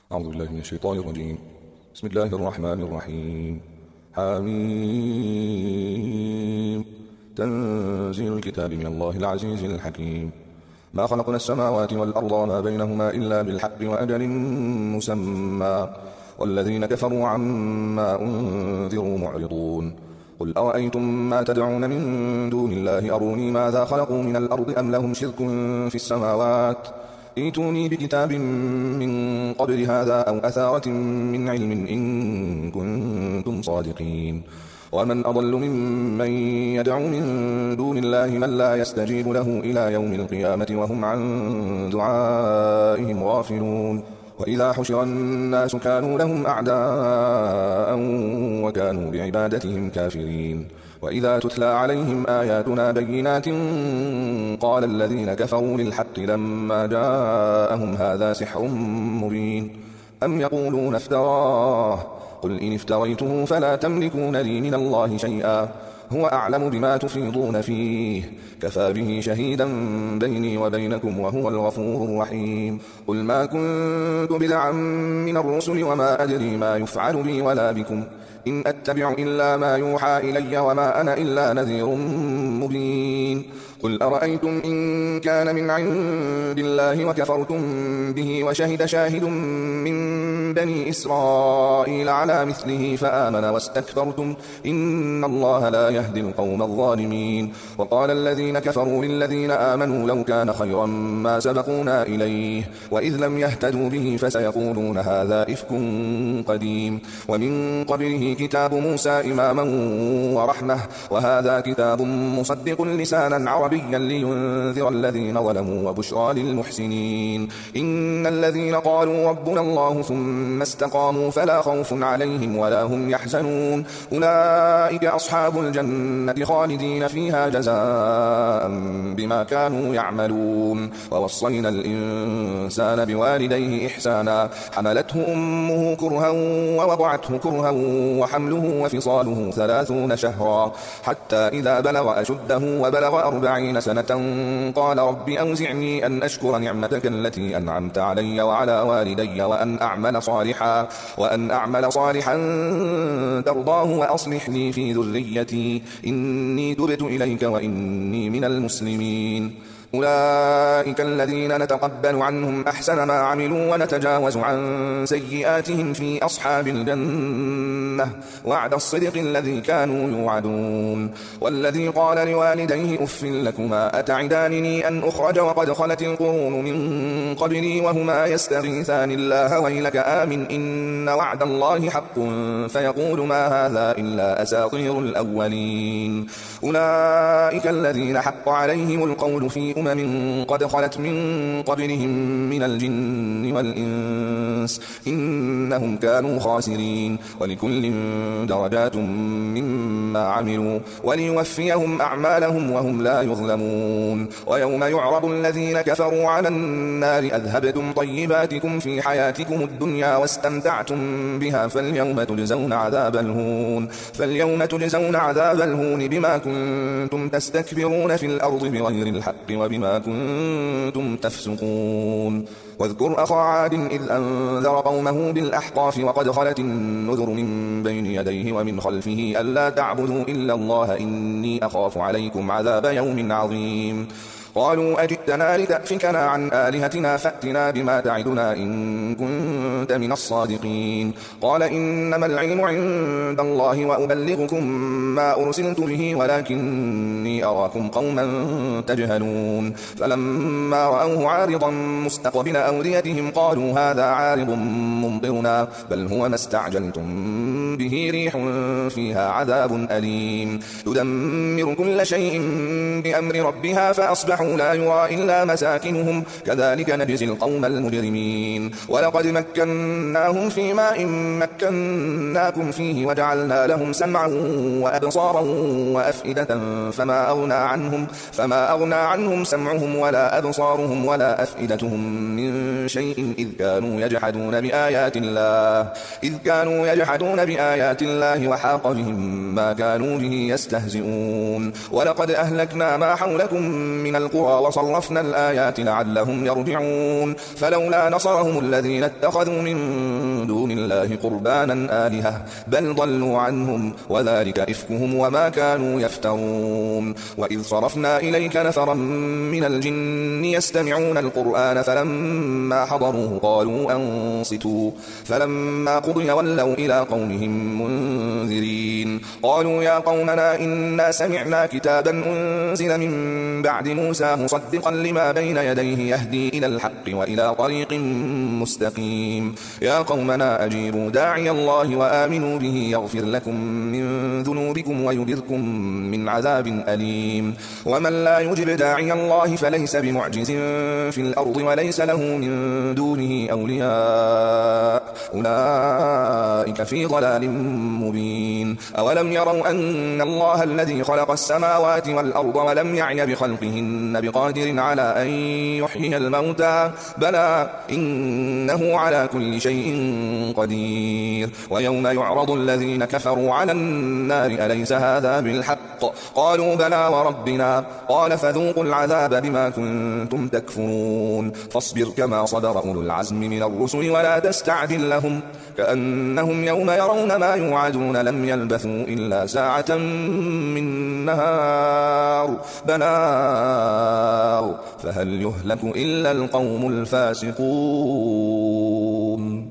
أعوذ بالله من الشيطان الرجيم. بسم الله الرحمن الرحيم. حميم. تنزيل الكتاب من الله العزيز الحكيم. ما خلقنا السماوات والأرض وما بينهما إلا بالحق وأجل مسمى والذين كفروا عما أنذروا معرضون. قل أرأيتم ما تدعون من دون الله أروني ماذا خلقوا من الأرض أم لهم شرك في السماوات ائتوني بكتاب من قبل هذا أو أثارة من علم إن كنتم صادقين. ومن أضل ممن يدعو من دون الله من لا يستجيب له إلى يوم القيامة وهم عن دعائهم غافلون. وإذا حشر الناس كانوا لهم أعداء وكانوا بعبادتهم كافرين. وإذا تتلى عليهم آياتنا بينات قال الذين كفروا للحق لما جاءهم هذا سحر مبين أم يقولون افتراه قل إن افتريته فلا تملكون لي من الله شيئا هو أعلم بما تفيضون فيه كفى به شهيدا بيني وبينكم وهو الغفور الرحيم. قل ما كنت بدعا من الرسل وما أدري ما يفعل بي ولا بكم إن أتبع إلا ما يوحى إلي وما أنا إلا نذير مبين. قل أرأيتم إن كان من عند الله وكفرتم به وشهد شاهد من بني إسرائيل على مثله فآمن واستكبرتم إن الله لا يهدي القوم الظالمين. وقال الذين كفروا للذين آمنوا لو كان خيرا ما سبقونا إليه وإذ لم يهتدوا به فسيقولون هذا إفك قديم. ومن قبله كتاب موسى إماما ورحمة وهذا كتاب مصدق لسانا عربيا لينذر الذين ظلموا وبشرى للمحسنين. إن الذين قالوا ربنا الله ثم استقاموا فلا خوف عليهم ولا هم يحزنون أولئك أصحاب الجنة خالدين فيها جزاء بما كانوا يعملون. ووصينا الإنسان بوالديه إحسانا حملته أمه كرها ووضعته كرها وحمله وفصاله 30 شهرا حتى إذا بلغ أشده وبلغ 40 سنة قال رب أوزعني أن أشكر نعمتك التي أنعمت علي وعلى والدي وأن أعمل صالحا ترضاه وأصلح لي في ذريتي إني تبت إليك وإني من المسلمين. أولئك الذين نتقبل عنهم أحسن ما عملوا ونتجاوز عن سيئاتهم في أصحاب الجنة وعد الصدق الذي كانوا يوعدون. والذي قال لوالديه أف لكما أتعدانني أن أخرج وقد خلت القرون من قبلي وهما يستغيثان الله ويلك آمن إن وعد الله حق فيقول ما هذا إلا أساطير الأولين. أولئك الذين حق عليهم القول في قد خلت من قبلهم من الجن والإنس إنهم كانوا خاسرين. ولكل درجات مما عملوا وليوفيهم أعمالهم وهم لا يظلمون. ويوم يعرض الذين كفروا على النار أذهبتم طيباتكم في حياتكم الدنيا واستمتعتم بها فاليوم تجزون عذاب الهون بما كنتم تستكبرون في الأرض بغير الحق وبما كنتم تفسقون. واذكر أخا عاد إذ أنذر قومه بالأحقاف وقد خلت النذر من بين يديه ومن خلفه ألا تعبدوا إلا الله إني أخاف عليكم عذاب يوم عظيم. قالوا أجئتنا لتأفكنا عن آلهتنا فأتنا بما تعدنا إن كنت من الصادقين. قال إنما العلم عند الله وأبلغكم ما أرسلت به ولكني أراكم قوما تجهلون. فلما رأوه عارضا مستقبل أوديتهم قالوا هذا عارض ممطرنا بل هو ما استعجلتم به ريح فيها عذاب أليم تدمر كل شيء بأمر ربها فأصبحوا لا يرى إلا مساكنهم كذلك نجزي القوم المجرمين. ولقد مكناهم في ماء مكناكم فيه وجعلنا لهم سمعا وأبصارا وأفئدة فما أغنى عنهم سمعهم ولا أبصارهم ولا أفئدتهم من شيء إذ كانوا يجحدون بآيات الله وحاق بهم ما كانوا به يستهزئون. ولقد أهلكنا ما حولكم من القرى وصرفنا الآيات لعلهم يرجعون. فلولا نصرهم الذين اتخذوا من من دون الله قربانا آلهة بل ضلوا عنهم وذلك إفكهم وما كانوا يفترون. وإذ صرفنا إليك نفرا من الجن يستمعون القرآن فلما حضروه قالوا أنصتوا فلما قضي ولوا إلى قومهم منذرين قالوا يا قومنا إنا سمعنا كتابا أنزل من بعد موسى مصدقا لما بين يديه يهدي إلى الحق وإلى طريق مستقيم يا قومنا أجيبوا داعي الله وآمنوا به يغفر لكم من ذنوبكم ويجركم من عذاب أليم. ومن لا يجب داعي الله فليس بمعجز في الأرض وليس له من دونه أولياء أولئك في ضلال مبين. أولم يروا أن الله الذي خلق السماوات والأرض ولم يعي بخلقهن بقادر على أن يحيي الموتى بلى إنه على كل شيء قدير. ويوم يعرض الذين كفروا على النار أليس هذا بالحق قالوا بلى وربنا قال فذوقوا العذاب بما كنتم تكفرون. فاصبر كما صبر أولو العزم من الرسل ولا تستعجل لهم كأنهم يوم يرون ما يوعدون لم يلبثوا إلا ساعة من نهار بلاغ فهل يهلك إلا القوم الفاسقون.